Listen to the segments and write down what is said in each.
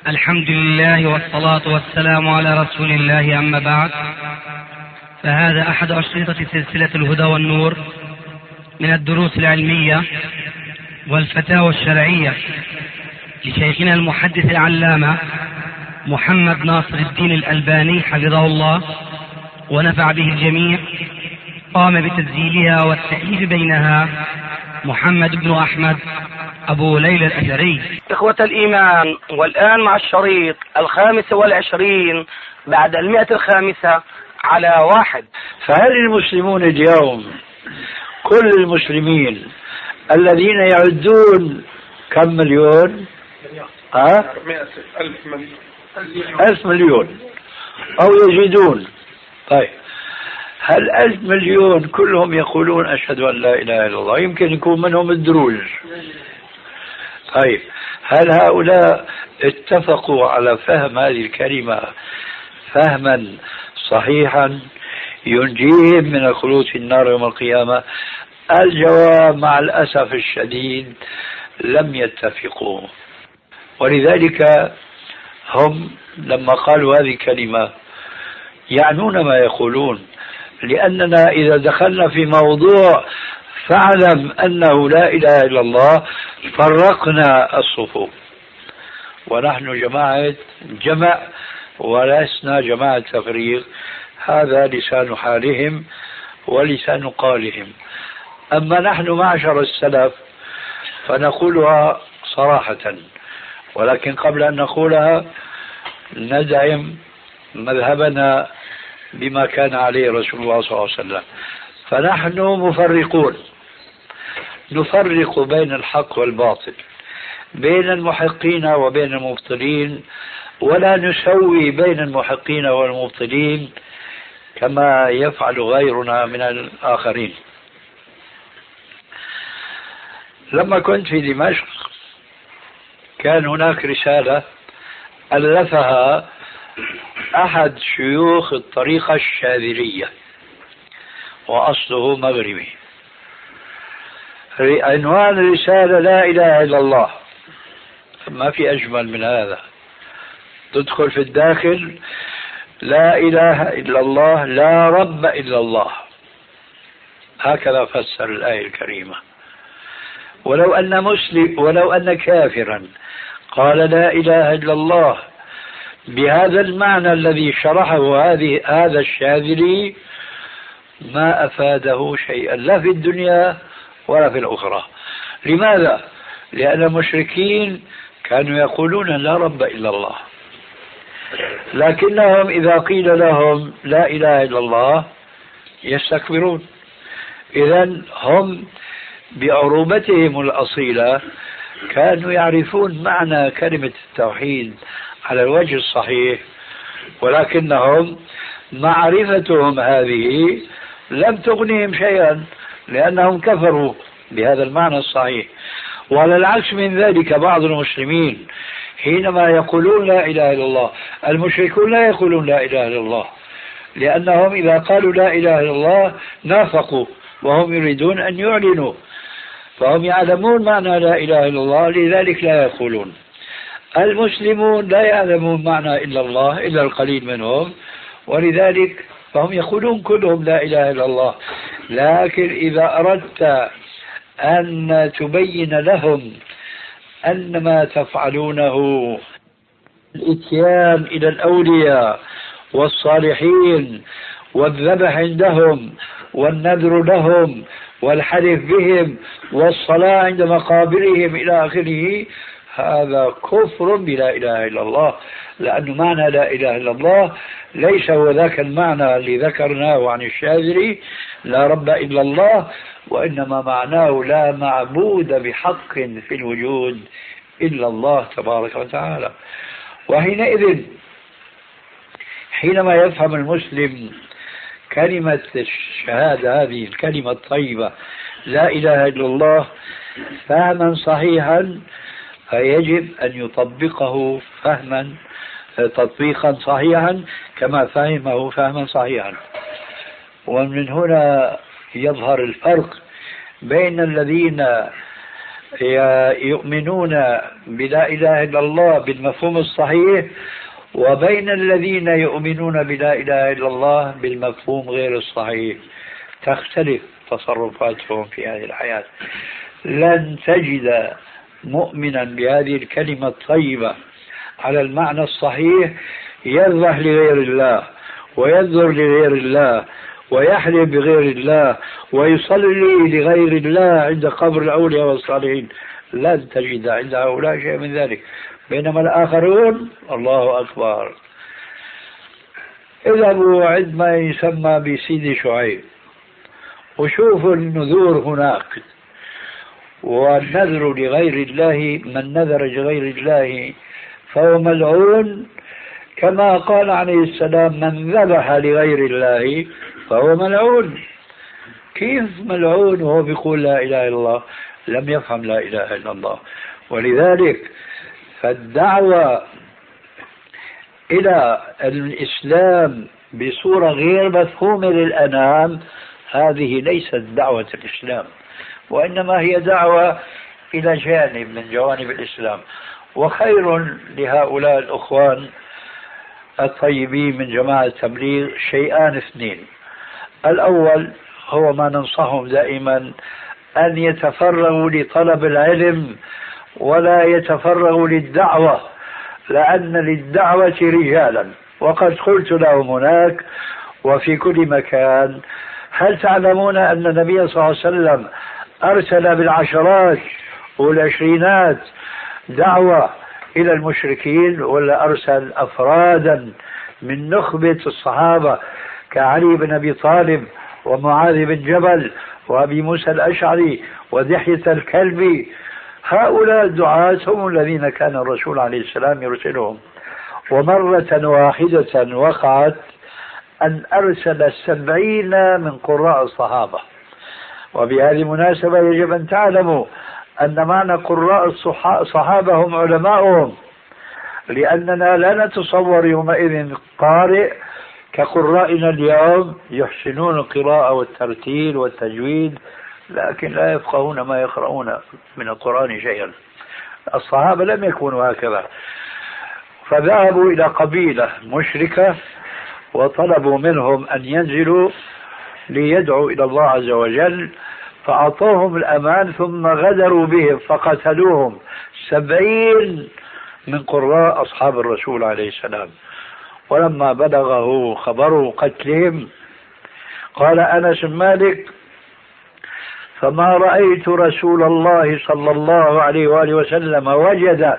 الحمد لله والصلاة والسلام على رسول الله، أما بعد، فهذا أحد أشرطة سلسلة الهدى والنور من الدروس العلمية والفتاوى الشرعية لشيخنا المحدث العلامة محمد ناصر الدين الألباني حفظه الله ونفع به الجميع. قام بتسجيلها والتأليف بينها محمد بن أحمد أبو ليلى الأثري. إخوة الإيمان، والآن مع الشريط 25 بعد 105 على 1. فهل المسلمون اليوم كل المسلمين الذين يعدون كم مليون؟ 1000 مليون أو يزيدون. طيب، هل 1000 مليون كلهم يقولون أشهد أن لا إله إلا الله؟ يمكن يكون منهم الدروز. طيب، هل هؤلاء اتفقوا على فهم هذه الكلمة فهما صحيحا ينجيهم من الخلود في النار يوم القيامة؟ الجواب مع الأسف الشديد لم يتفقوا. ولذلك هم لما قالوا هذه الكلمة يعنون ما يقولون، لأننا إذا دخلنا في موضوع فاعلم أنه لا إله إلا الله فرقنا الصفوف، ونحن جمع ولسنا جماعة تفريق. هذا لسان حالهم ولسان قالهم. أما نحن معشر السلف فنقولها صراحة، ولكن قبل أن نقولها ندعم مذهبنا بما كان عليه رسول الله صلى الله عليه وسلم. فنحن مفرقون، نفرق بين الحق والباطل، بين المحقين وبين المبطلين، ولا نسوي بين المحقين والمبطلين كما يفعل غيرنا من الآخرين. لما كنت في دمشق كان هناك رسالة ألفها أحد شيوخ الطريقة الشاذلية وأصله مغربي. عنوان الرسالة لا إله إلا الله. ما في أجمل من هذا. تدخل في الداخل لا إله إلا الله لا رب إلا الله. هكذا فسر الآية الكريمة. ولو أن كافرا قال لا إله إلا الله بهذا المعنى الذي شرحه هذا الشاذلي ما أفاده شيئا لا في الدنيا ولا في الأخرى. لماذا؟ لأن المشركين كانوا يقولون لا رب إلا الله، لكنهم إذا قيل لهم لا إله إلا الله يستكبرون. إذن هم بعروبتهم الأصيلة كانوا يعرفون معنى كلمة التوحيد على الوجه الصحيح، ولكنهم معرفتهم هذه لم تغنيهم شيئا لأنهم كفروا بهذا المعنى الصحيح. وعلى العكس من ذلك بعض المسلمين حينما يقولون لا إله إلا الله، المشركون لا يقولون لا إله إلا الله، لأنهم إذا قالوا لا إله إلا الله نافقوا وهم يريدون أن يعلنوا، فهم يعلمون معنى لا إله إلا الله لذلك لا يقولون. المسلمون لا يعلمون معنى إلا الله إلا القليل منهم، ولذلك فهم يقولون كلهم لا إله إلا الله. لكن إذا أردت أن تبين لهم أن ما تفعلونه الإتيان إلى الأولياء والصالحين والذبح عندهم والنذر لهم والحلف بهم والصلاة عند مقابرهم إلى آخره، هذا كفر بلا إله إلا الله. لأن معنى لا إله إلا الله ليس هو ذاك المعنى اللي ذكرناه عن الشاذلي لا رب إلا الله، وإنما معناه لا معبود بحق في الوجود إلا الله تبارك وتعالى. وحينئذ حينما يفهم المسلم كلمة الشهادة هذه الكلمة الطيبة لا إله إلا الله فهما صحيحا، فيجب أن يطبقه تطبيقا صحيحا كما فهمه فهما صحيحا. ومن هنا يظهر الفرق بين الذين يؤمنون بلا إله إلا الله بالمفهوم الصحيح، وبين الذين يؤمنون بلا إله إلا الله بالمفهوم غير الصحيح. تختلف تصرفاتهم في هذه الحياة. لن تجد مؤمنا بهذه الكلمة الطيبة على المعنى الصحيح يذبح لغير الله وينذر لغير الله ويحلف بغير الله ويصلي لغير الله عند قبر الأولياء والصالحين. لن تجد عند هؤلاء شيء من ذلك. بينما الآخرون الله أكبر. اذهبوا عند ما يسمى بسيدي شعيب وشوفوا النذور هناك. والنذر لغير الله، من نذر لغير الله فهو ملعون، كما قال عليه السلام من ذبح لغير الله فهو ملعون. كيف ملعون وهو بيقول لا إله إلا الله؟ لم يفهم لا إله إلا الله. ولذلك فالدعوة إلى الإسلام بصورة غير مفهومة للأنام هذه ليست دعوة الإسلام، وإنما هي دعوة إلى جانب من جوانب الإسلام. وخير لهؤلاء الأخوان الطيبين من جماعة التبليغ شيئان اثنين. الأول هو ما ننصحهم دائما أن يتفرغوا لطلب العلم ولا يتفرغوا للدعوة، لأن للدعوة رجالا. وقد قلت لهم هناك وفي كل مكان: هل تعلمون أن النبي صلى الله عليه وسلم أرسل بالعشرات والعشرينات دعوة إلى المشركين، ولا أرسل أفرادا من نخبة الصحابة كعلي بن أبي طالب ومعاذ بن جبل وأبي موسى الأشعري ودحية الكلبي؟ هؤلاء الدعاة هم الذين كان الرسول عليه السلام يرسلهم. ومرة واحدة وقعت أن أرسل 70 من قراء الصحابة. وبهذه المناسبة يجب أن تعلموا أن معنى قراء الصحابة هم علماؤهم، لأننا لا نتصور يومئذ قارئ كقرائنا اليوم يحسنون القراءة والترتيل والتجويد، لكن لا يفقهون ما يقرؤون من القرآن شيئا. الصحابة لم يكونوا هكذا. فذهبوا إلى قبيلة مشركة وطلبوا منهم أن ينزلوا ليدعوا إلى الله عز وجل، فأعطوهم الأمان ثم غدروا بهم فقتلوهم 70 من قراء أصحاب الرسول عليه السلام. ولما بلغه خبر قتلهم قال أنس بن مالك: فما رأيت رسول الله صلى الله عليه وآله وسلم وجد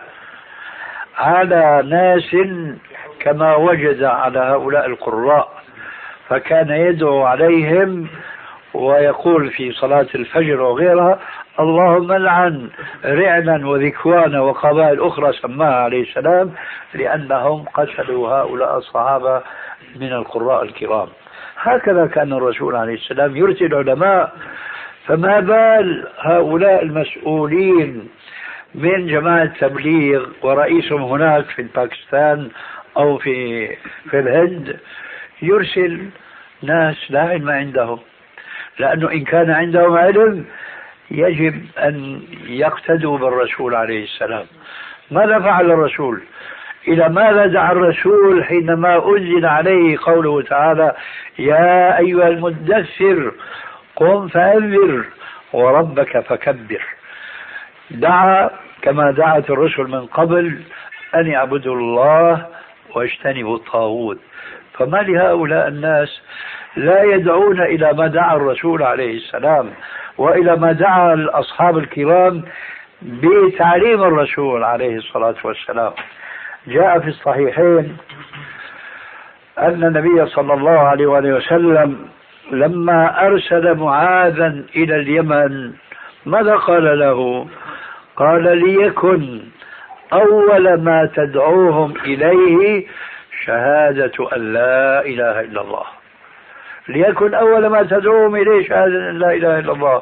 على ناس كما وجد على هؤلاء القراء، فكان يدعو عليهم ويقول في صلاة الفجر وغيرها: اللهم لعن رعلا وذكوان وقبائل أخرى سماها عليه السلام، لأنهم قتلوا هؤلاء الصحابة من القراء الكرام. هكذا كان الرسول عليه السلام يرسل علماء. فما بال هؤلاء المسؤولين من جماعة التبليغ ورئيسهم هناك في باكستان أو في الهند يرسل ناس لا علم عندهم، لأنه إن كان عندهم علم يجب أن يقتدوا بالرسول عليه السلام. ماذا فعل الرسول؟ إلى ماذا دعا الرسول حينما أنزل عليه قوله تعالى: يا أيها المدثر قم فأنذر وربك فكبر؟ دعا كما دعت الرسل من قبل أن يعبدوا الله واجتنبوا الطاغوت. فما لهؤلاء الناس لا يدعون إلى ما دعا الرسول عليه السلام وإلى ما دعا الأصحاب الكرام بتعليم الرسول عليه الصلاة والسلام؟ جاء في الصحيحين أن النبي صلى الله عليه وسلم لما أرسل معاذا إلى اليمن ماذا قال له؟ قال: ليكن أول ما تدعوهم إليه شهادة أن لا إله إلا الله. ليكن أول ما تدعوهم إليه شهادة أن لا إله إلا الله.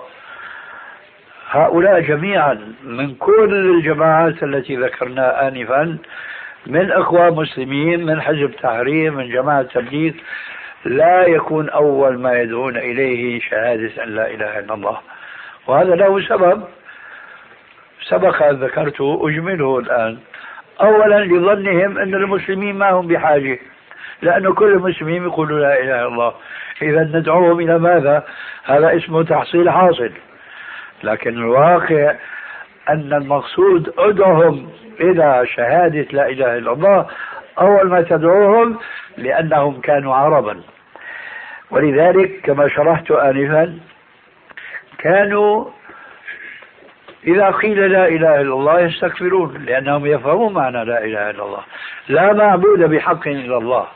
هؤلاء جميعا من كل الجماعات التي ذكرناها آنفا، من أخوان مسلمين، من حزب تحرير، من جماعة تبليغ، لا يكون أول ما يدعون إليه شهادة أن لا إله إلا الله. وهذا له سبب. سبق أن ذكرته أجمله الآن. أولا لظنهم أن المسلمين ما هم بحاجة، لأن كل المسلمين يقولوا لا إله إلا الله، إذا ندعوهم إلى ماذا؟ هذا اسمه تحصيل حاصل. لكن الواقع أن المقصود ادعهم إلى شهادة لا إله إلا الله أول ما تدعوهم، لأنهم كانوا عربا. ولذلك كما شرحت آنفا كانوا إذا قيل لا إله إلا الله يستكبرون، لأنهم يفهمون معنى لا إله إلا الله، لا معبود بحق إلا الله.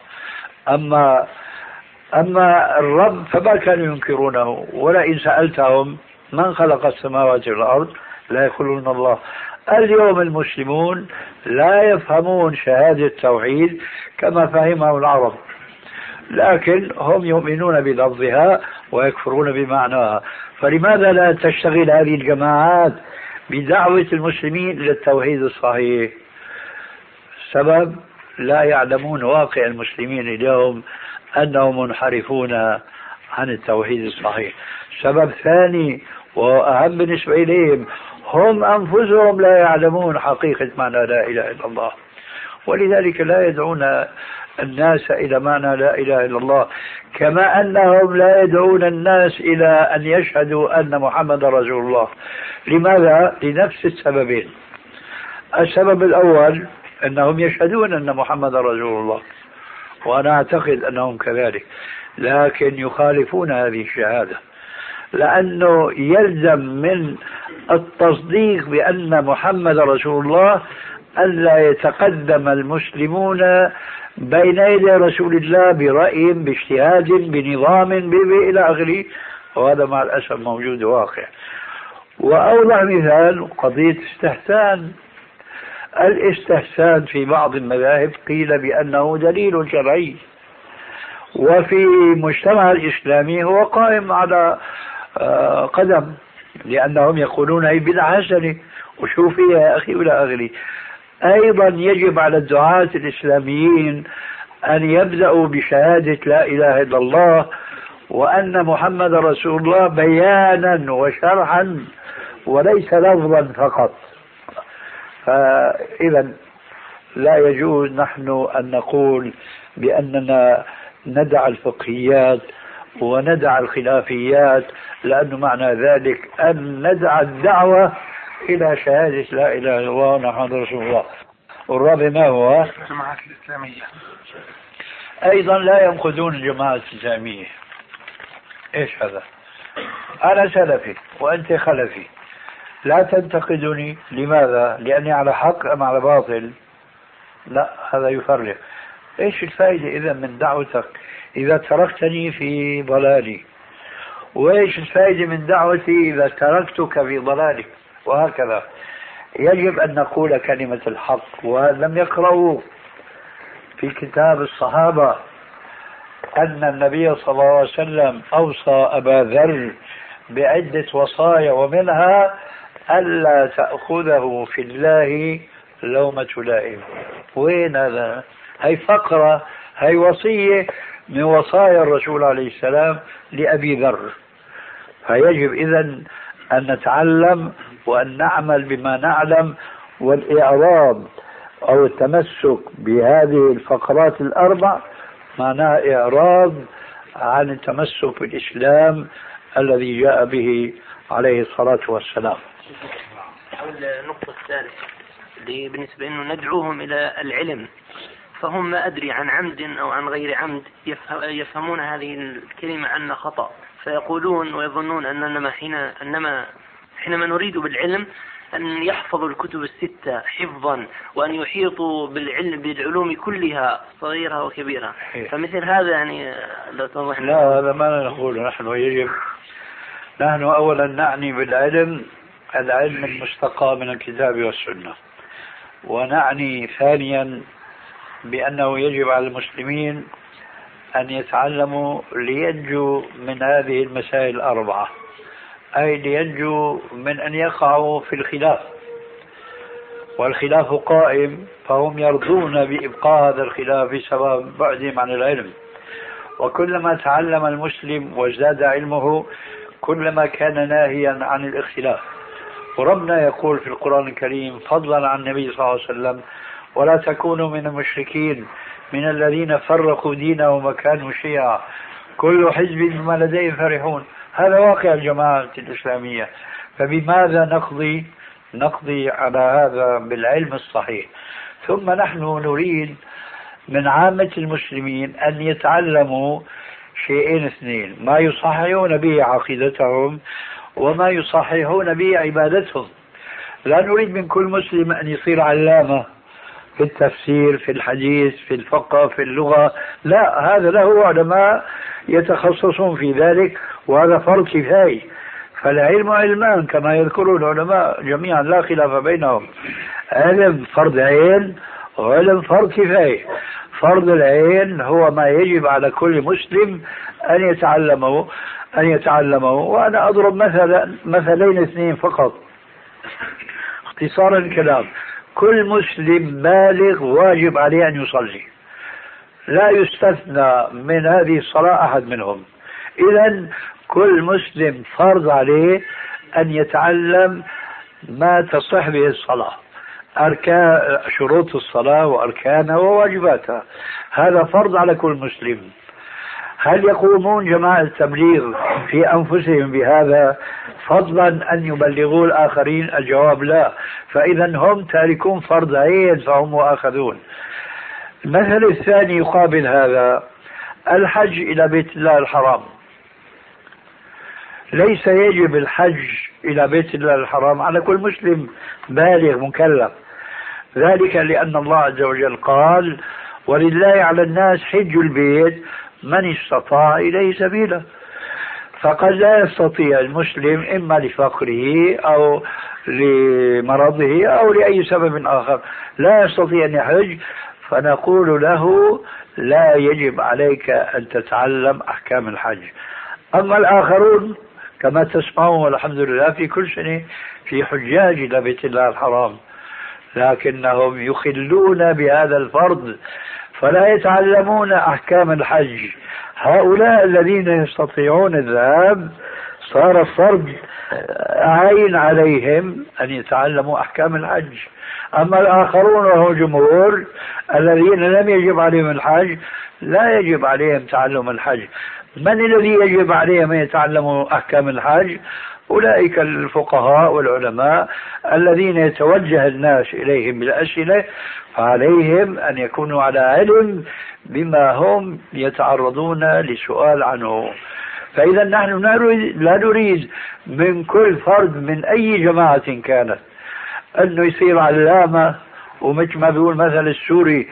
أما الرب فما كانوا ينكرونه، ولئن سألتهم من خلق السماوات والأرض لا يقولون الله. اليوم المسلمون لا يفهمون شهادة التوحيد كما فهمه العرب، لكن هم يؤمنون بلفظها ويكفرون بمعناها. فلماذا لا تشتغل هذه الجماعات بدعوة المسلمين إلى التوحيد الصحيح؟ سبب لا يعلمون واقع المسلمين اليوم أنهم منحرفون عن التوحيد الصحيح. سبب ثاني وأهم بالنسبة إليهم، هم أنفسهم لا يعلمون حقيقة معنى لا إله إلا الله، ولذلك لا يدعون الناس إلى معنى لا إله إلا الله، كما أنهم لا يدعون الناس إلى أن يشهدوا أن محمد رسول الله. لماذا؟ لنفس السببين. السبب الأول أنهم يشهدون أن محمد رسول الله، وأنا أعتقد أنهم كذلك، لكن يخالفون هذه الشهادة، لأنه يلزم من التصديق بأن محمد رسول الله ألا يتقدم المسلمون بين يدي رسول الله برأي باجتهاد بنظام إلى آخره، وهذا مع الأسف موجود واقع. وأوضح مثال قضية استحسان. الاستحسان في بعض المذاهب قيل بأنه دليل شرعي، وفي المجتمع الإسلامي هو قائم على قدم، لأنهم يقولون هي بدعة حسنة وشوف فيها يا أخي إلى آخره. أيضا يجب على الدعاة الإسلاميين أن يبدأوا بشهادة لا إله إلا الله وأن محمد رسول الله بيانا وشرحا وليس لفظا فقط. فإذا لا يجوز نحن أن نقول بأننا ندع الفقهيات وندع الخلافيات، لأنه معنى ذلك أن ندع الدعوة إلى شهادة لا إله إلا الله محمد رسول الله. والرابع ما هو؟ الجماعات الإسلامية أيضا لا ينقذون الجماعة الإسلامية. إيش هذا؟ أنا سلفي وأنت خلفي، لا تنتقدني. لماذا؟ لأني على حق أم على باطل؟ لا، هذا يفرق. إيش الفائدة إذا من دعوتك إذا تركتني في ضلالي؟ وإيش الفائدة من دعوتي إذا تركتك في ضلالك؟ وهكذا يجب أن نقول كلمة الحق. ولم يقرأوا في كتاب الصحابة أن النبي صلى الله عليه وسلم أوصى أبا ذر بعدة وصايا، ومنها ألا تأخذه في الله لومة لائم. وين هذا؟ هي فقرة، هي وصية من وصايا الرسول عليه السلام لأبي ذر. فيجب إذن أن نتعلم وأن نعمل بما نعلم، والإعراض أو التمسك بهذه الفقرات الأربع معناه إعراض عن التمسك بالإسلام الذي جاء به عليه الصلاة والسلام. النقطة الثالثة اللي بالنسبة أنه ندعوهم إلى العلم، فهم ما أدري عن عمد أو عن غير عمد يفهمون هذه الكلمة عنا خطأ، فيقولون ويظنون أننا حينما نريد بالعلم أن يحفظوا الكتب الستة حفظا، وأن يحيطوا بالعلوم كلها صغيرها وكبيرها. فمثل هذا يعني لو توضح. لا، هذا ما نقول نحن. يجب نحن أولا نعني بالعلم العلم المستقى من الكتاب والسنة، ونعني ثانيا بأنه يجب على المسلمين أن يتعلموا لينجوا من هذه المسائل الأربعة، أي لينجوا من أن يقعوا في الخلاف، والخلاف قائم، فهم يرضون بإبقاء هذا الخلاف بسبب بعدهم عن العلم. وكلما تعلم المسلم وازداد علمه كلما كان ناهيا عن الاختلاف. وربنا يقول في القرآن الكريم فضلا عن النبي صلى الله عليه وسلم: ولا تكونوا من المشركين من الذين فرقوا دينهم وكانوا شيعا كل حزب بما لديهم فرحون. هذا واقع الجماعة الإسلامية. فبماذا نقضي على هذا بالعلم الصحيح؟ ثم نحن نريد من عامة المسلمين أن يتعلموا شيئين اثنين: ما يصححون به عقيدتهم وما يصححون به عبادتهم. لا نريد من كل مسلم أن يصير علامة في التفسير، في الحديث، في الفقه، في اللغة. لا، هذا له علماء يتخصصون في ذلك، وهذا فرض كفاية. فالعلم علمان كما يذكر العلماء جميعا لا خلاف بينهم: علم فرض عين وعلم فرض كفاية. فرض العين هو ما يجب على كل مسلم أن يتعلمه. وأنا أضرب مثلين اثنين فقط اختصارا الكلام. كل مسلم بالغ واجب عليه أن يصلي، لا يستثنى من هذه الصلاة أحد منهم. إذن كل مسلم فرض عليه أن يتعلم ما تصح به الصلاة، أركان شروط الصلاة وأركانها وواجباتها. هذا فرض على كل مسلم. هل يقومون جماعة التبليغ في أنفسهم بهذا فضلا أن يبلغوا الآخرين؟ الجواب لا. فإذا هم تاركون فرض عين فهم مؤاخذون. المثل الثاني يقابل هذا: الحج إلى بيت الله الحرام. ليس يجب الحج إلى بيت الله الحرام على كل مسلم بالغ مكلف، ذلك لأن الله عز وجل قال: ولله على الناس حج البيت من استطاع إليه سبيلا. فقد لا يستطيع المسلم إما لفقره أو لمرضه أو لأي سبب آخر، لا يستطيع أن يحج، فنقول له: لا يجب عليك أن تتعلم أحكام الحج. أما الآخرون كما تسمعون والحمد لله في كل سنة في حجاج إلى بيت الله الحرام، لكنهم يخلون بهذا الفرض فلا يتعلمون أحكام الحج. هؤلاء الذين يستطيعون الذهاب صار الفرض عين عليهم أن يتعلموا أحكام الحج. أما الآخرون وهو جمهور الذين لم يجب عليهم الحج لا يجب عليهم تعلم الحج. من الذي يجب عليهم أن يتعلموا أحكام الحج؟ أولئك الفقهاء والعلماء الذين يتوجه الناس إليهم بالأسئلة، فعليهم أن يكونوا على علم بما هم يتعرضون لسؤال عنه. فإذا نحن لا نريد من كل فرد من أي جماعة كانت أنه يصير علامة، ومثل ما بيقول مثل السوري: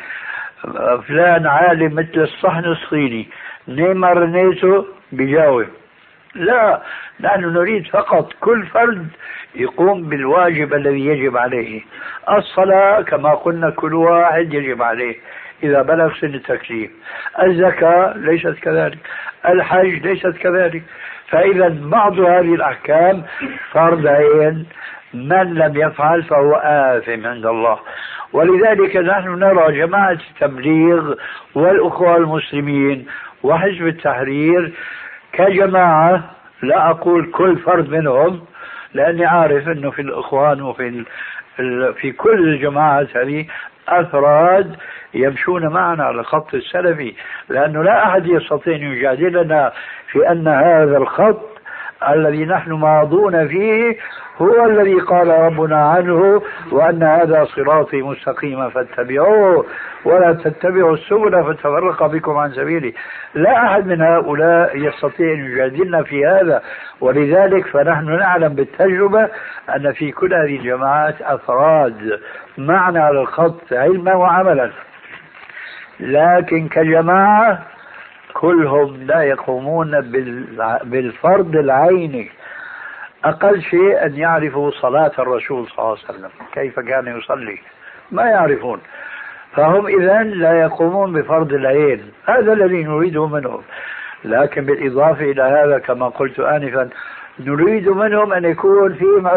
فلان عالم مثل الصحن الصيني، نيما رنيته بجاوب. لا، نحن نريد فقط كل فرد يقوم بالواجب الذي يجب عليه. الصلاة كما قلنا كل واحد يجب عليه إذا بلغ سن التكليف. الزكاة ليست كذلك، الحج ليست كذلك. فإذا بعض هذه الأحكام فرض عين، من لم يفعل فهو آثم عند الله. ولذلك نحن نرى جماعة التبليغ والأخوة المسلمين وحزب التحرير كجماعة، لا أقول كل فرد منهم لأني عارف أنه في الإخوان وفي في كل الجماعات هذه أفراد يمشون معنا على الخط السلفي، لأنه لا أحد يستطيع أن يجادلنا في أن هذا الخط الذي نحن ماضون فيه هو الذي قال ربنا عنه: وأن هذا صراطي مستقيما فاتبعوه ولا تتبعوا السبل فتفرق بكم عن سبيله. لا أحد من هؤلاء يستطيع أن يجادلنا في هذا. ولذلك فنحن نعلم بالتجربة أن في كل هذه الجماعات أفراد معنا على الخط علما وعملا، لكن كجماعة كلهم لا يقومون بالفرض العيني. أقل شيء أن يعرفوا صلاة الرسول صلى الله عليه وسلم كيف كان يصلي، ما يعرفون، فهم إذن لا يقومون بفرض العين. هذا الذي نريده منهم. لكن بالإضافة إلى هذا كما قلت آنفا نريد منهم أن يكون فيهم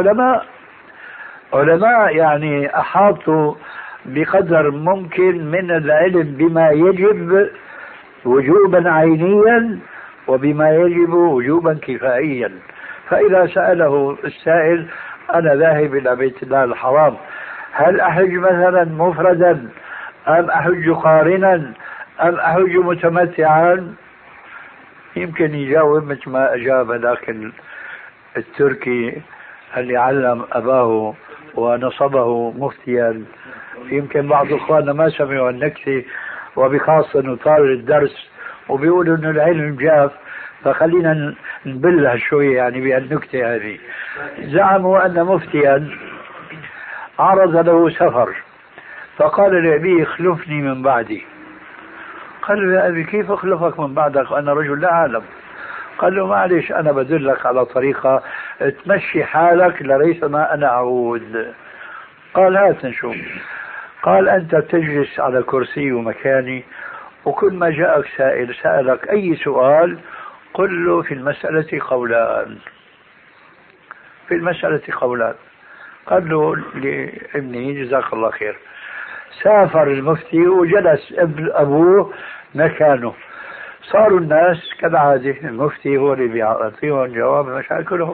علماء يعني أحاطوا بقدر ممكن من العلم بما يجب وجوبا عينيا وبما يجب وجوبا كفائيا. فإذا سأله السائل أنا ذاهب إلى بيت الله الحرام، هل أحج مثلا مفردا أم أحج قارنا أم أحج متمتعا؟ يمكن يجاوب مثل ما أجاب ذاك التركي اللي علم أباه ونصبه مفتيا. يمكن بعض إخواننا ما سمعوا النكتة، وبخاصة أنه طال الدرس وبيقولوا أنه العلم جاف، فخلينا نبلها شوية يعني بهالنكتة هذه. زعموا أن مفتيا عرض له سفر، فقال لأبيه اخلفني من بعدي. قال له يا أبي كيف أخلفك من بعدك وأنا رجل لا أعلم؟ قال له معلش أنا بدلك على طريقة تمشي حالك لريثما أنا أعود. قال هات نشوف. قال أنت تجلس على كرسي ومكاني، وكل ما جاءك سائل سألك أي سؤال قل له في المسألة قولان، في المسألة قولان. قال له لابني جزاك الله خير. سافر المفتي وجلس أبوه مكانه. صاروا الناس كالعادة المفتي هو اللي بيعطيهم جواب مشاكلهم،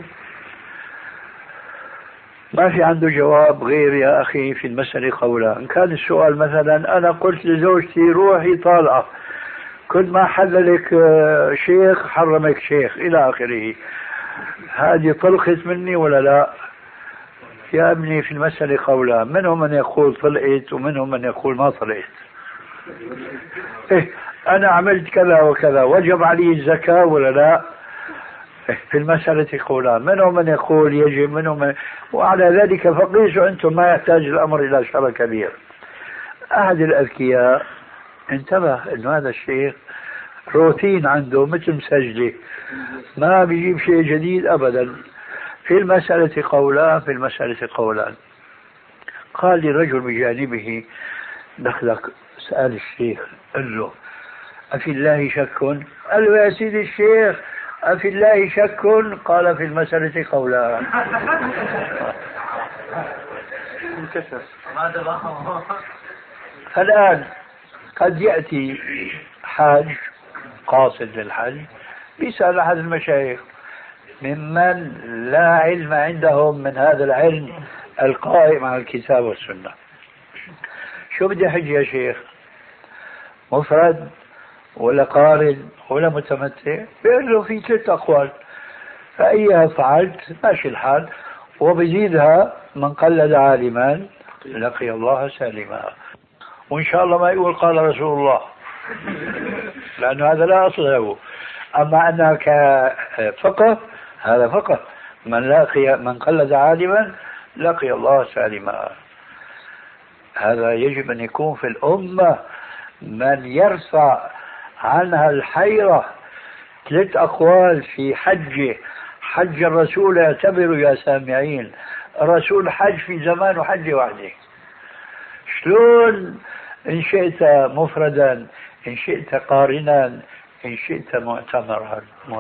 ما في عنده جواب غير يا أخي في المسألة قولان. كان السؤال مثلا أنا قلت لزوجتي روحي طالعة، كل ما حللك شيخ حرمك شيخ إلى آخره، هذه طلقت مني ولا لا؟ يا ابني في المسألة قولان، منهم من يقول طلقت ومنهم من يقول ما طلقت. إيه أنا عملت كذا وكذا وجب علي الزكاة ولا لا؟ في المسألة قولان، منهم من يقول يجب، منهم من... وعلى ذلك فقيسوا أنتم، ما يحتاج الأمر إلى شرع كبير. أحد الأذكياء انتبه أنه هذا الشيخ روتين عنده مثل مسجلة، ما بيجيب شيء جديد أبدا. في المسألة قولان، في المسألة قولان. قال لي رجل بجانبه دخلك سأل الشيخ قال له أفي الله شك؟ قال له يا سيدي الشيخ أفي الله شك؟ قال في المسألة قولان. الآن قد يأتي حاج قاصد للحج يسأل أحد المشايخ ممن لا علم عندهم من هذا العلم القائم على الكتاب والسنة، شو بدي حج يا شيخ؟ مفرد ولا قارن ولا متمتع؟ بيقول له في 3 أقوال، فأيها فعلت ماشي الحال، وبزيدها من قلد عالما لقي الله سالما، وإن شاء الله ما يقول قال رسول الله لأنه هذا لا أصل له. أما أنها كفقه هذا فقه، من قلد عالما لقي الله سالما. هذا يجب أن يكون في الأمة من يرفع عنها الحيرة. 3 أقوال في حجه، حج الرسول اعتبروا يا سامعين، الرسول حج في زمان وحج وحده، شلون إن شئت مفردا، إن شئت قارنا، إن شئت معتمرا.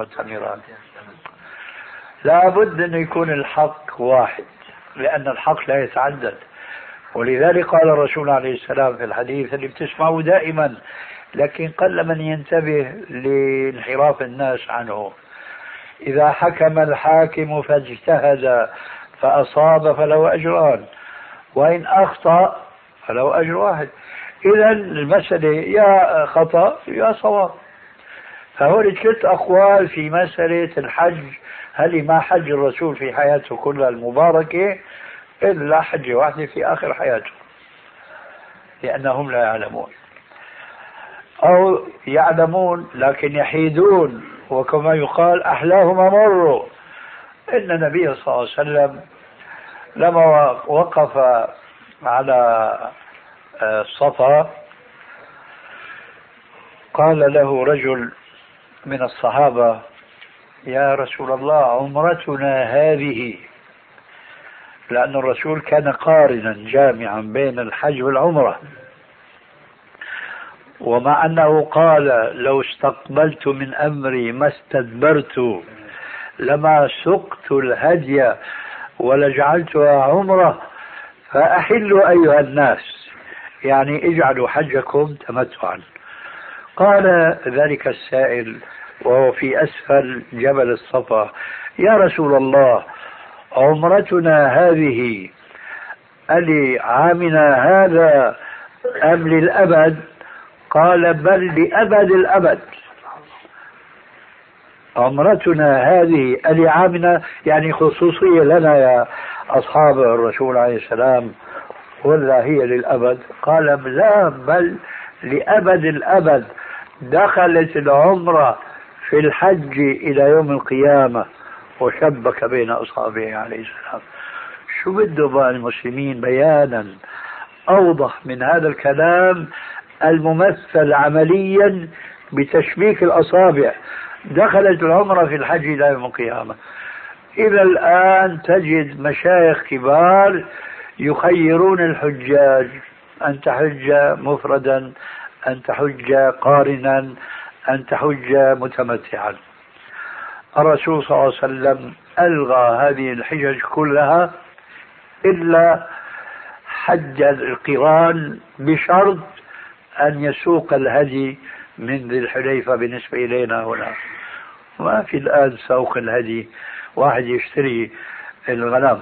لا بد أن يكون الحق واحد، لأن الحق لا يتعدد. ولذلك قال الرسول عليه السلام في الحديث اللي بتسمعه دائما لكن قل من ينتبه لانحراف الناس عنه: إذا حكم الحاكم فاجتهد فأصاب فله أجران، وإن أخطأ فله أجر واحد. إذا المسألة يا خطأ يا صواب. فهول 3 أقوال في مسألة الحج، هل ما حج الرسول في حياته كلها المباركة إلا حجة واحدة في آخر حياته، لأنهم لا يعلمون، أو يعلمون لكن يحيدون، وكما يقال أحلاهم مروا. إن النبي صلى الله عليه وسلم لما وقف على الصفا قال له رجل من الصحابة: يا رسول الله عمرتنا هذه، لأن الرسول كان قارنا جامعا بين الحج والعمرة، ومع أنه قال: لو استقبلت من أمري ما استدبرت لما سقت الهدي ولجعلتها عمرة، فأحلوا أيها الناس، يعني اجعلوا حجكم تمتعا. قال ذلك السائل وهو في أسفل جبل الصفا: يا رسول الله عمرتنا هذه لعامنا هذا أم للأبد؟ قال بل لأبد الأبد. عمرتنا هذه لعامنا يعني خصوصية لنا يا أصحاب الرسول عليه السلام، ولا هي للأبد؟ قال لا بل لأبد الأبد. دخلت العمرة في الحج إلى يوم القيامة، وشبك بين أصحابه عليه السلام. شو بده بقى المسلمين بيانا أوضح من هذا الكلام الممثل عمليا بتشبيك الأصابع؟ دخلت العمرة في الحج إلى يوم القيامة. إلى الآن تجد مشايخ كبار يخيرون الحجاج أن تحج مفردا، أن تحج قارنا، أن تحج متمتعا. الرسول صلى الله عليه وسلم ألغى هذه الحجج كلها إلا حج القران بشرط أن يسوق الهدي من ذي الحليفة. بالنسبة إلينا هنا ما في الآن سوق الهدي، واحد يشتري الغنم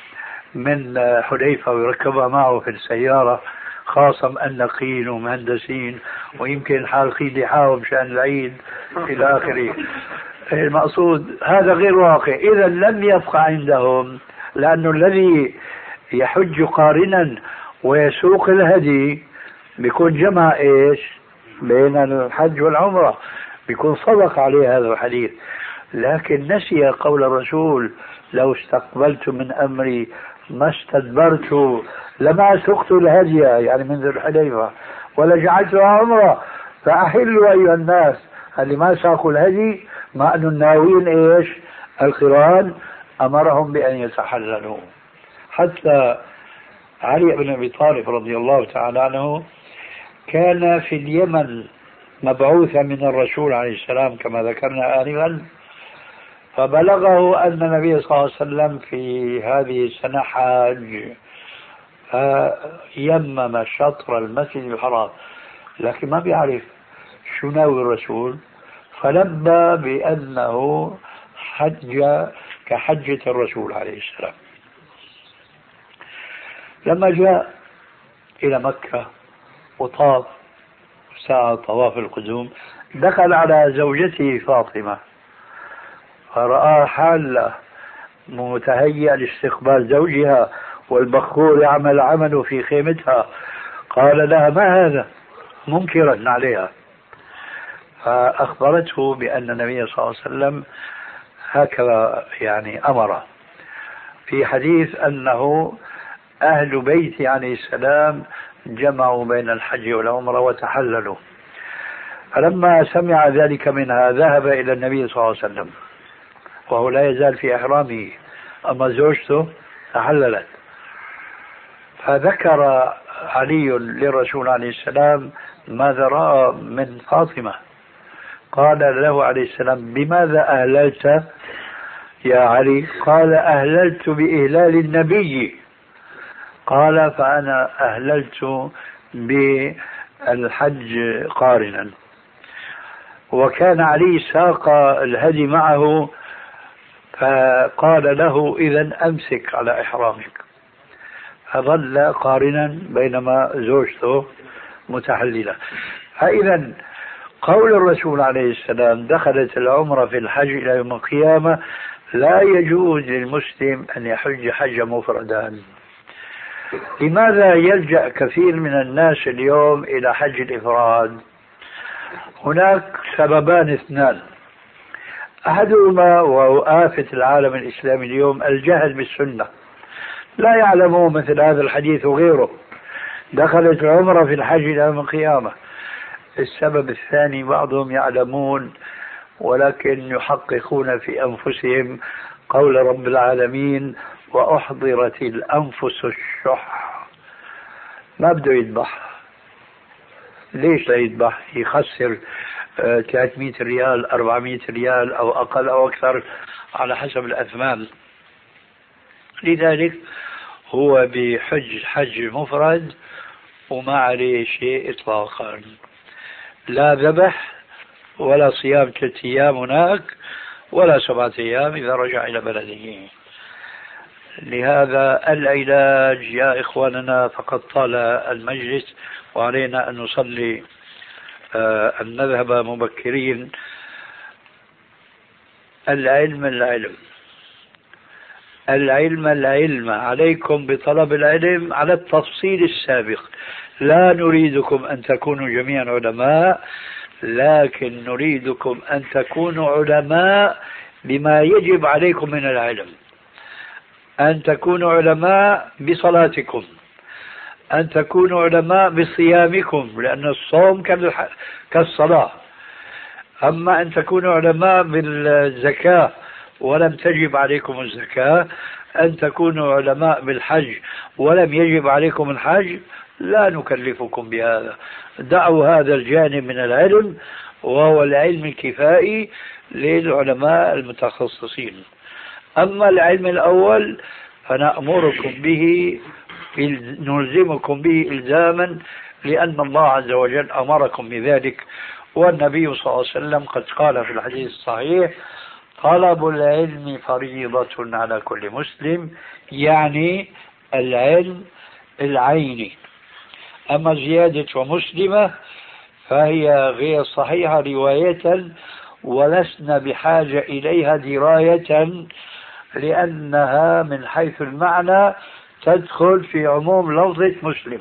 من حليفة ويركبها معه في السيارة، خاصة مأنقين ومهندسين ويمكن حالقين لحاهم مشان العيد إلى آخره. المقصود هذا غير واقع. إذا لم يبقى عندهم، لأنه الذي يحج قارنا ويسوق الهدي بيكون جمع إيش بين الحج والعمرة، بيكون صدق عليه هذا الحديث. لكن نسي قول الرسول لو استقبلت من أمري ما استدبرت لما سقت الهدي، يعني من ذي الحليفة، ولجعلتها عمرة. فأحلوا أيها الناس اللي ما ساقوا الهدي مع أن الناويين إيش القران أمرهم بأن يتحللوا. حتى علي بن أبي طالب رضي الله تعالى عنه كان في اليمن مبعوثا من الرسول عليه السلام كما ذكرنا آنفا، فبلغه أن النبي صلى الله عليه وسلم في هذه السنة حاج، يمم شطر المسجد الحرام، لكن ما بيعرف شو ناوي الرسول، فلبى بأنه حج كحجة الرسول عليه السلام. لما جاء إلى مكة وطاف ساعة طواف القدوم، دخل على زوجته فاطمة فرأى حالة متهيئة لاستقبال زوجها والبخور يعمل عمله في خيمتها، قال لها ما هذا منكرا عليها، فأخبرته بأن النبي صلى الله عليه وسلم هكذا يعني أمر في حديث أنه أهل بيته عليه السلام جمعوا بين الحج والعمرة وتحللوا. فلما سمع ذلك منها ذهب إلى النبي صلى الله عليه وسلم وهو لا يزال في إحرامه، أما زوجته تحللت. فذكر علي للرسول عليه السلام ماذا رأى من فاطمة، قال له عليه السلام بماذا أهللت يا علي؟ قال أهللت بإهلال النبي. قال فأنا أهللت بالحج قارنا. وكان علي ساق الهدي معه، فقال له إذن أمسك على إحرامك، فظل قارنا بينما زوجته متحللة. فإذا قول الرسول عليه السلام دخلت العمرة في الحج إلى يوم القيامة، لا يجوز للمسلم أن يحج حجا مفردا. لماذا يلجأ كثير من الناس اليوم إلى حج الإفراد؟ هناك سببان اثنان. أحدهما وهو آفة العالم الإسلامي اليوم الجهل بالسنة، لا يعلمون مثل هذا الحديث وغيره، دخلت العمرة في الحج إلى يوم القيامة. السبب الثاني بعضهم يعلمون ولكن يحققون في أنفسهم قول رب العالمين وأحضرت الأنفس الشح، ما بده يذبح. ليش لا يذبح؟ يخسر 300 ريال 400 ريال أو أقل أو أكثر على حسب الأثمان. لذلك هو بحج حج مفرد وما عليه شيء إطلاقا، لا ذبح ولا صيام 3 أيام هناك ولا 7 أيام إذا رجع إلى بلده. لهذا العلاج يا إخواننا، فقد طال المجلس وعلينا أن نصلي أن نذهب مبكرين. العلم عليكم بطلب العلم على التفصيل السابق. لا نريدكم أن تكونوا جميعا علماء، لكن نريدكم أن تكونوا علماء بما يجب عليكم من العلم. أن تكونوا علماء بصلاتكم، أن تكونوا علماء بصيامكم، لأن الصوم كالصلاة. أما أن تكونوا علماء بالزكاة ولم تجب عليكم الزكاة، أن تكونوا علماء بالحج ولم يجب عليكم الحج، لا نكلفكم بهذا. دعوا هذا الجانب من العلم، وهو العلم الكفائي للعلماء المتخصصين. أما العلم الأول فنأمركم به، نلزمكم به إلزاما، لأن الله عز وجل أمركم بذلك، والنبي صلى الله عليه وسلم قد قال في الحديث الصحيح: طلب العلم فريضة على كل مسلم، يعني العلم العيني. أما زيادة ومسلمة فهي غير صحيحة رواية، ولسنا بحاجة إليها دراية، لأنها من حيث المعنى تدخل في عموم لفظة مسلم،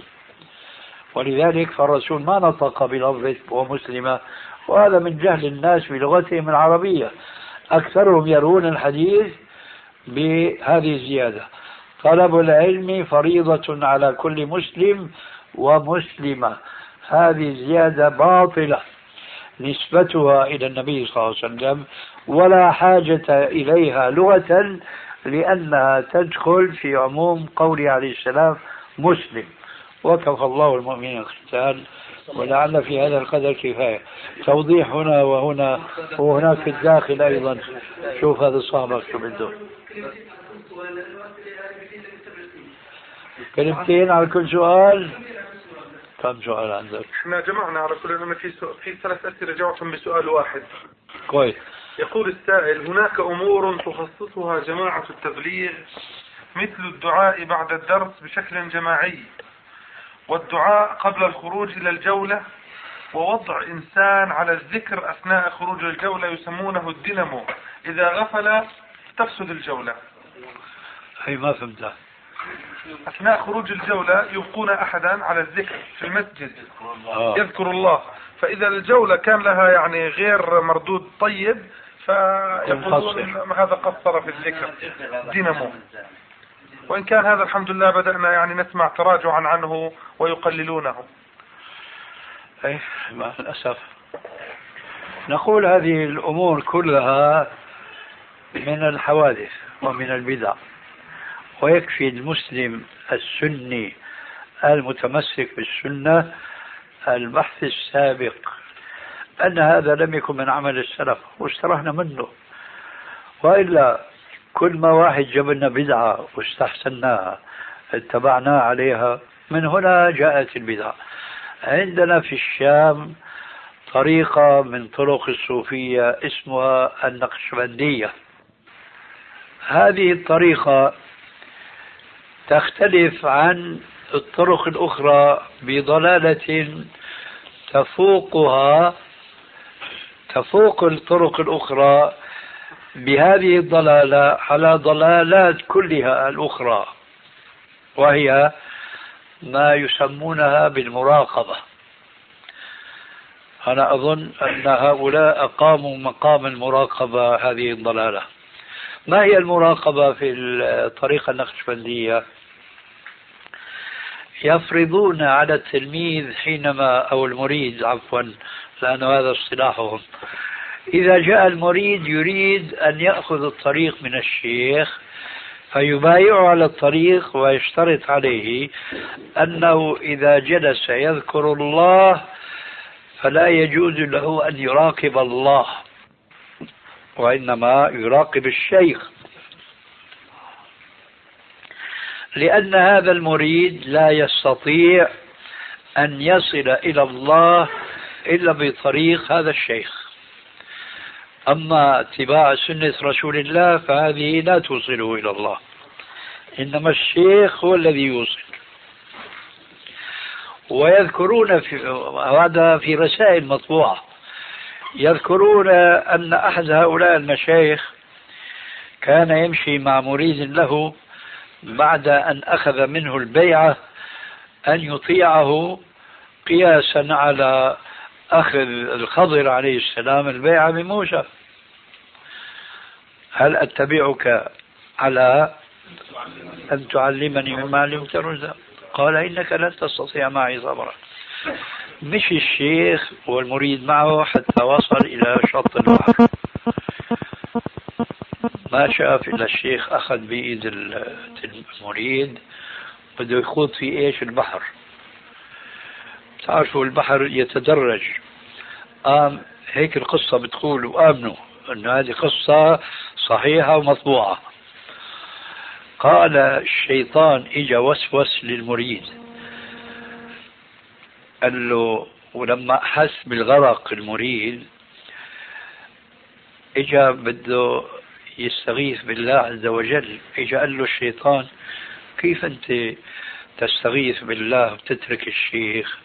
ولذلك فالرسول ما نطق بلفظة ومسلمة، وهذا من جهل الناس بلغتهم العربية. أكثرهم يرون الحديث بهذه الزيادة: طلب العلم فريضة على كل مسلم ومسلمة. هذه زيادة باطلة نسبتها إلى النبي صلى الله عليه وسلم، ولا حاجة إليها لغة، لأنها تدخل في عموم قوله عليه السلام مسلم. وكفى الله المؤمنين القتال، ولعل في هذا القدر كفاية. توضيح هنا وهنا وهناك في الداخل أيضا. شوف هذا صاحبك شو بده. كلمتين على كل سؤال. كم سؤال عندك؟ احنا جمعنا على كل انما في 3 أسئلة جاوبتهم بسؤال واحد. كويس. يقول السائل: هناك أمور تخصصها جماعة التبليغ مثل الدعاء بعد الدرس بشكل جماعي، والدعاء قبل الخروج إلى الجولة، ووضع إنسان على الذكر أثناء خروج الجولة يسمونه الدينامو، إذا غفل تفسد الجولة. هي ما فهمتها. أثناء خروج الجولة يبقون أحدا على الذكر في المسجد يذكر الله، فإذا الجولة كان لها يعني غير مردود طيب فيقولون هذا قصر في الذكر دينامو. وإن كان هذا الحمد لله بدأنا يعني نسمع تراجعا عنه ويقللونه. أي مع الأسف. نقول هذه الأمور كلها من الحوادث ومن البدع، ويكفي المسلم السني المتمسك بالسنة البحث السابق أن هذا لم يكن من عمل السلف واسترحنا منه، وإلا كل ما واحد جاب لنا بدعة واستحسناها اتبعناها عليها، من هنا جاءت البدعة. عندنا في الشام طريقة من طرق الصوفية اسمها النقشبندية. هذه الطريقة تختلف عن الطرق الأخرى بضلالة تفوق الطرق الأخرى بهذه الضلالة على ضلالات كلها الأخرى، وهي ما يسمونها بالمراقبة. أنا أظن أن هؤلاء أقاموا مقام المراقبة هذه الضلالة. ما هي المراقبة في الطريقة النقشبندية؟ يفرضون على التلميذ حينما أو المريد عفوا، لأن هذا اصطلاحهم، إذا جاء المريد يريد أن يأخذ الطريق من الشيخ فيبايع على الطريق ويشترط عليه أنه إذا جلس يذكر الله فلا يجوز له أن يراقب الله، وإنما يراقب الشيخ، لأن هذا المريد لا يستطيع أن يصل إلى الله إلا بطريق هذا الشيخ. أما اتباع سنة رسول الله فهذه لا توصله إلى الله. إنما الشيخ هو الذي يوصل. ويذكرون هذا في رسائل مطبوعة، يذكرون أن أحد هؤلاء المشايخ كان يمشي مع مريد له بعد أن أخذ منه البيعة أن يطيعه قياسا على أخذ الخضر عليه السلام البيعة بموسى. هل أتبعك على أن تعلمني مما علمت رشدا؟ قال إنك لن تستطيع معي صبرا. مشي الشيخ والمريد معه حتى وصل إلى شط البحر، ما شاف إلا الشيخ أخذ بإيد المريد بده يخوض في إيش البحر. تعرفوا البحر يتدرج. هيك القصة بتقول، وآمنوا أن هذه قصة صحيحة ومطبوعة. قال الشيطان إجا وسوس للمريد، قال له، ولما حس بالغرق المريد إجا بده يستغيث بالله عز وجل. إجا قال له الشيطان كيف أنت تستغيث بالله وتترك الشيخ؟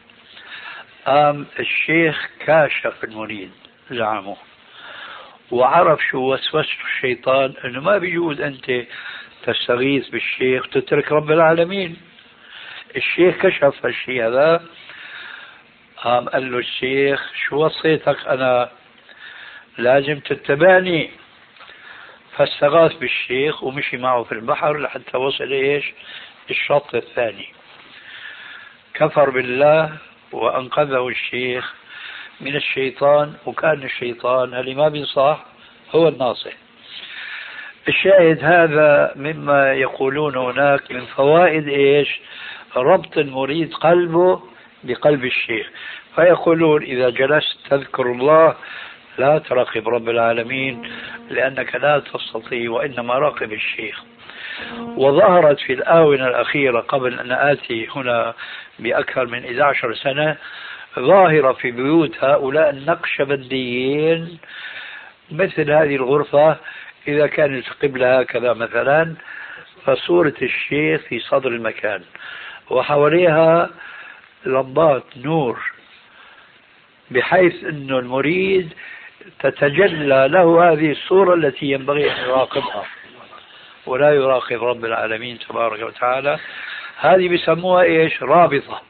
الشيخ كاشف المريد زعمه وعرف شو وسوسه الشيطان، أنه ما بيجوز أنت تستغيث بالشيخ تترك رب العالمين. الشيخ كشف هالشيء هذا. قال له الشيخ شو وصيتك أنا؟ لازم تتبعني. فاستغاث بالشيخ ومشي معه في البحر لحتى وصل إيش الشط الثاني. كفر بالله وأنقذه الشيخ من الشيطان، وكان الشيطان اللي ما بينصح هو الناصح. الشاهد هذا مما يقولون هناك من فوائد إيش ربط المريد قلبه بقلب الشيخ. فيقولون إذا جلست تذكر الله لا تراقب رب العالمين لأنك لا تستطيع، وإنما راقب الشيخ. وظهرت في الآونة الأخيرة قبل أن آتي هنا بأكثر من 11 سنة ظاهرة في بيوت هؤلاء النقشبنديين مثل هذه الغرفة، إذا كانت قبلة هكذا مثلا، فصورة الشيخ في صدر المكان وحواليها لمبات نور، بحيث أن المريد تتجلى له هذه الصورة التي ينبغي أن يراقبها ولا يراقب رب العالمين تبارك وتعالى. هذه بيسموها إيش رابطة،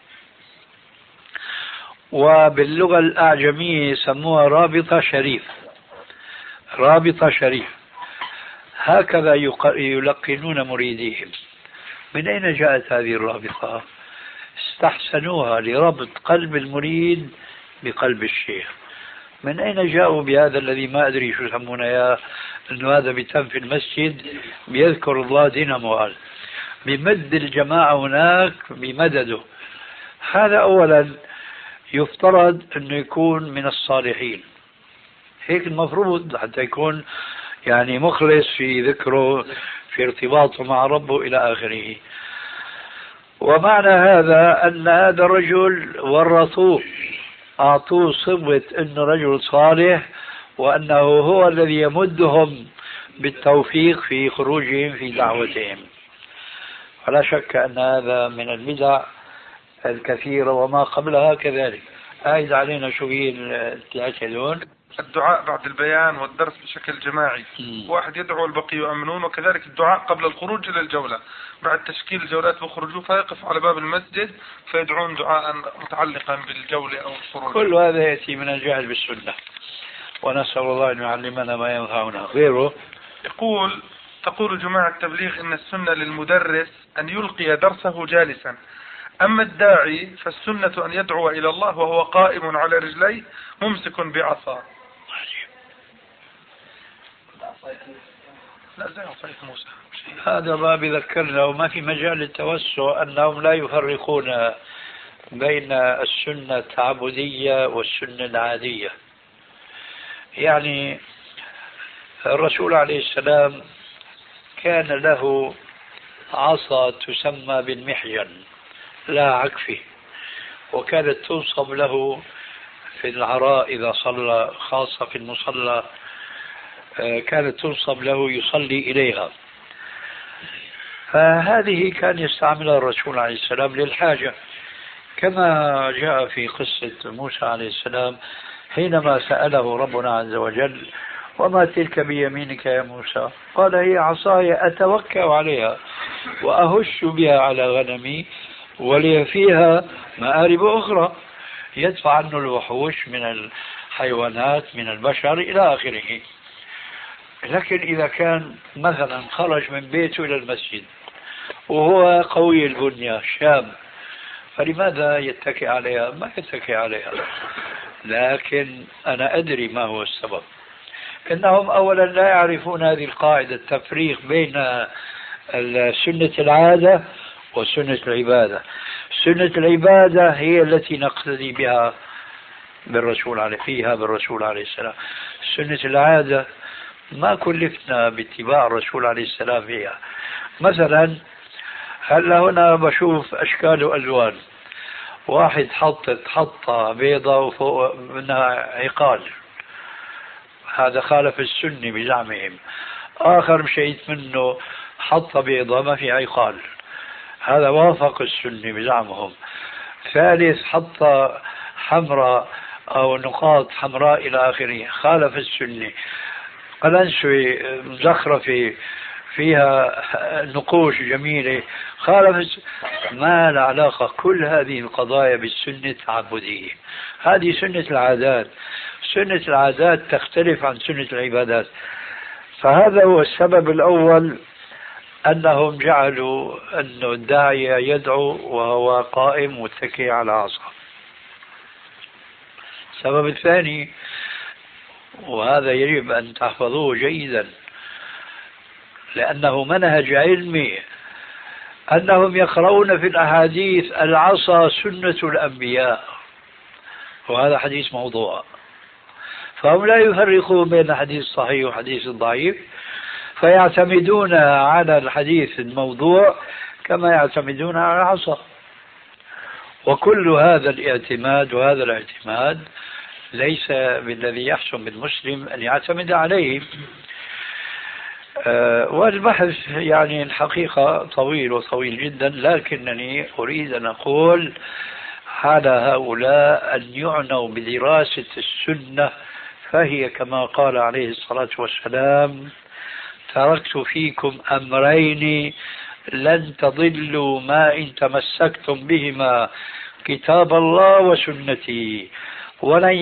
وباللغة الأعجمية يسموها رابطة شريف. رابطة شريف هكذا يلقنون مريديهم. من أين جاءت هذه الرابطة؟ استحسنوها لربط قلب المريد بقلب الشيخ. من أين جاءوا بهذا الذي ما أدري شو يسمونه يا أنه هذا بيتم في المسجد بيذكر الله دينامو، بمد الجماعة هناك بمدده. هذا أولا يفترض أنه يكون من الصالحين، هيك المفروض حتى يكون يعني مخلص في ذكره في ارتباطه مع ربه إلى آخره. ومعنى هذا أن هذا الرجل ورثوه، أعطوه صفة أنه رجل صالح وأنه هو الذي يمدهم بالتوفيق في خروجهم في دعوتهم. ولا شك أن هذا من البدع الكثيرة وما قبلها كذلك. أعيد علينا شو هي التعتدون. الدعاء بعد البيان والدرس بشكل جماعي، واحد يدعو البقي يؤمنون، وكذلك الدعاء قبل الخروج إلى الجولة بعد تشكيل الجولات وخروجه، فيقف على باب المسجد فيدعون دعاء متعلقا بالجولة أو الخروج. كل هذا يأتي من الجهل بالسنة، ونسأل الله أن يعلمنا ما ينفعنا. غيره تقول جماعة التبليغ إن السنة للمدرس أن يلقي درسه جالسا، أما الداعي فالسنة أن يدعو إلى الله وهو قائم على رجليه ممسك بعصا. لا زي عصاية موسى. هذا ما بذكرنا، وما في مجال للتوسع أنهم لا يفرقون بين السنة التعبدية والسنة العادية. يعني الرسول عليه السلام كان له عصا تسمى بالمحجن لا عكفه، وكانت تنصب له في العراء إذا صلى، خاصة في المصلى كانت تنصب له يصلي إليها. فهذه كان يستعملها الرسول عليه السلام للحاجة، كما جاء في قصة موسى عليه السلام حينما سأله ربنا عز وجل: وما تلك بيمينك يا موسى؟ قال: هي عصاي أتوكأ عليها وأهش بها على غنمي ولي فيها مآرب أخرى يدفع عنه الوحوش من الحيوانات من البشر إلى آخره. لكن إذا كان مثلا خرج من بيته إلى المسجد وهو قوي البنية شاب، فلماذا يتكئ عليها؟ ما يتكئ عليها. لكن أنا أدري ما هو السبب. إنهم أولا لا يعرفون هذه القاعدة، التفريق بين سنة العادة وسنة العبادة. سنة العبادة هي التي نقتدي بها بالرسول عليه السلام. سنة العادة ما كلفنا باتباع الرسول عليه السلام فيها. مثلا هلا هنا بشوف أشكال وألوان، واحد حطة بيضة وفوق منها عقال، هذا خالف السنة بزعمهم. آخر مشيت منه حطة بيضة ما في عقال، هذا وافق السنة بزعمهم. ثالث حطة حمراء أو نقاط حمراء إلى آخره، خالف السنة. قلنسوة مزخرفة فيها نقوش جميلة، خالف ما له علاقة. كل هذه القضايا بالسنة التعبدية، هذه سنة العادات. سنة العادات تختلف عن سنة العبادات. فهذا هو السبب الأول، أنهم جعلوا أن الداعية يدعو وهو قائم متكئ على عصا. السبب الثاني، وهذا يجب أن تحفظوه جيدا لأنه منهج علمي، أنهم يقرؤون في الأحاديث: العصا سنة الأنبياء، وهذا حديث موضوع. فهم لا يفرقون بين الحديث الصحيح والحديث الضعيف، فيعتمدون على الحديث الموضوع كما يعتمدون على العصا. وكل هذا الاعتماد وهذا الاعتماد ليس بالذي يحسن بالمسلم أن يعتمد عليه. والبحث يعني الحقيقة طويل جدا، لكنني أريد أن أقول على هؤلاء أن يعنوا بدراسة السنة، فهي كما قال عليه الصلاة والسلام: تركت فيكم أمرين لن تضلوا ما إن تمسكتم بهما، كتاب الله وسنتي، ولن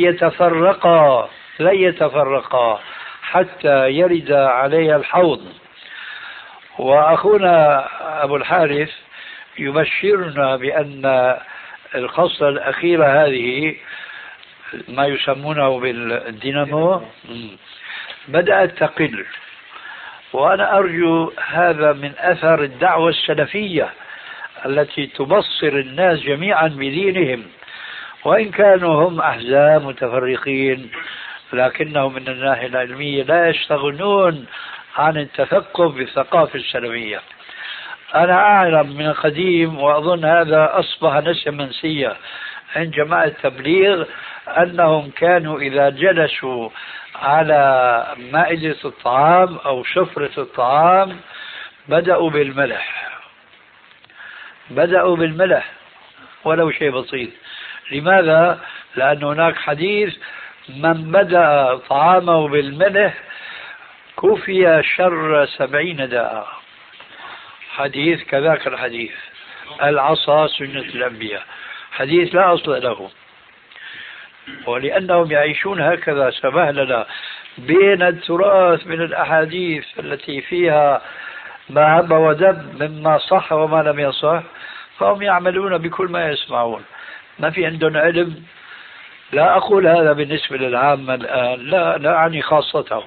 يتفرقا حتى يرد علي الحوض. وأخونا أبو الحارث يبشرنا بأن الخصلة الأخيرة هذه، ما يسمونه بالدينامو، بدأت تقل. وأنا أرجو هذا من أثر الدعوة السلفية التي تبصر الناس جميعا بدينهم، وإن كانوا هم أحزاب متفرقين، لكنهم من الناحية العلمية لا يستغنون عن التثقف بالثقافة السلفية. أنا أعلم من قديم، وأظن هذا أصبح نسيا منسيا عند جماعة التبليغ، أنهم كانوا إذا جلسوا على مائدة الطعام أو سفرة الطعام بدأوا بالملح ولو شيء بسيط. لماذا؟ لأن هناك حديث: من بدأ طعامه بالملح كفي شر 70 داء. حديث كذاك الحديث: العصا سنة الأنبياء، حديث لا أصل له. ولأنهم يعيشون هكذا سبهللة بين التراث من الأحاديث التي فيها ما هب ودب مما صح وما لم يصح، فهم يعملون بكل ما يسمعون، ما في عندهم علم. لا أقول هذا بالنسبة للعامة الآن، لا أعني خاصتهم،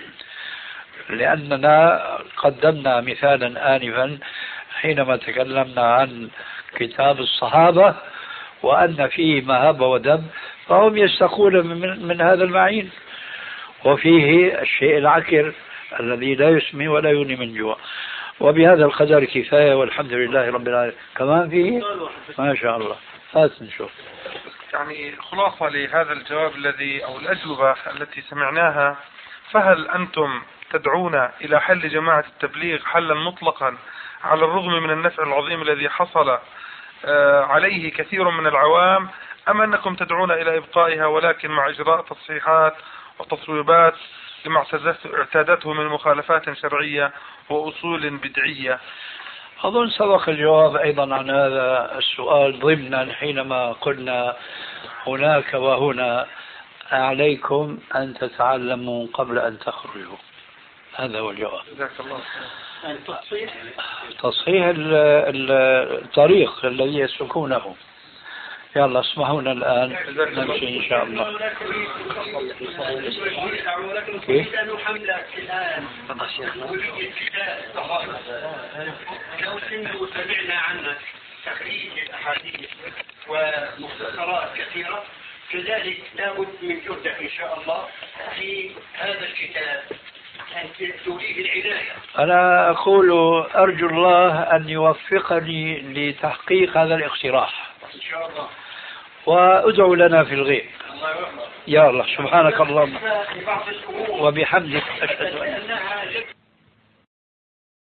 لأننا قدمنا مثالا آنفا حينما تكلمنا عن كتاب الصحابة وأن فيه ما هب ودب، فهم يستقون من هذا المعين، وفيه الشيء العكر الذي لا يسمي ولا يغني من جوع. وبهذا القدر كفاية، والحمد لله رب العالمين. كمان فيه ما شاء الله. هات نشوف. يعني خلاصة لهذا الجواب الذي أو الأجوبة التي سمعناها: فهل أنتم تدعون إلى حل جماعة التبليغ حلا مطلقا على الرغم من النفع العظيم الذي حصل عليه كثير من العوام، أم أنكم تدعون إلى إبقائها ولكن مع إجراء تصحيحات وتصويبات لما اعتادته من مخالفات شرعية وأصول بدعية؟ أظن سبق الجواب أيضا عن هذا السؤال ضمنا حينما قلنا هناك وهنا عليكم أن تتعلموا قبل أن تخرجوا. هذا هو الجواب. جزاك الله. تصحيح الطريق الذي يسلكونه. يلا اسمعونا الآن نمشي إن شاء الله. كيف؟ لو سمعنا عنك تخريج الأحاديث ومختصرات كثيرة، كذلك لابد من جهدك إن شاء الله في هذا الكتاب أن توليه العناية. أنا أقول أرجو الله أن يوفقني لتحقيق هذا الاقتراح إن شاء الله، وأدعو لنا في الغيب. يا الله سبحانك اللهم وبحمدك أشهد أن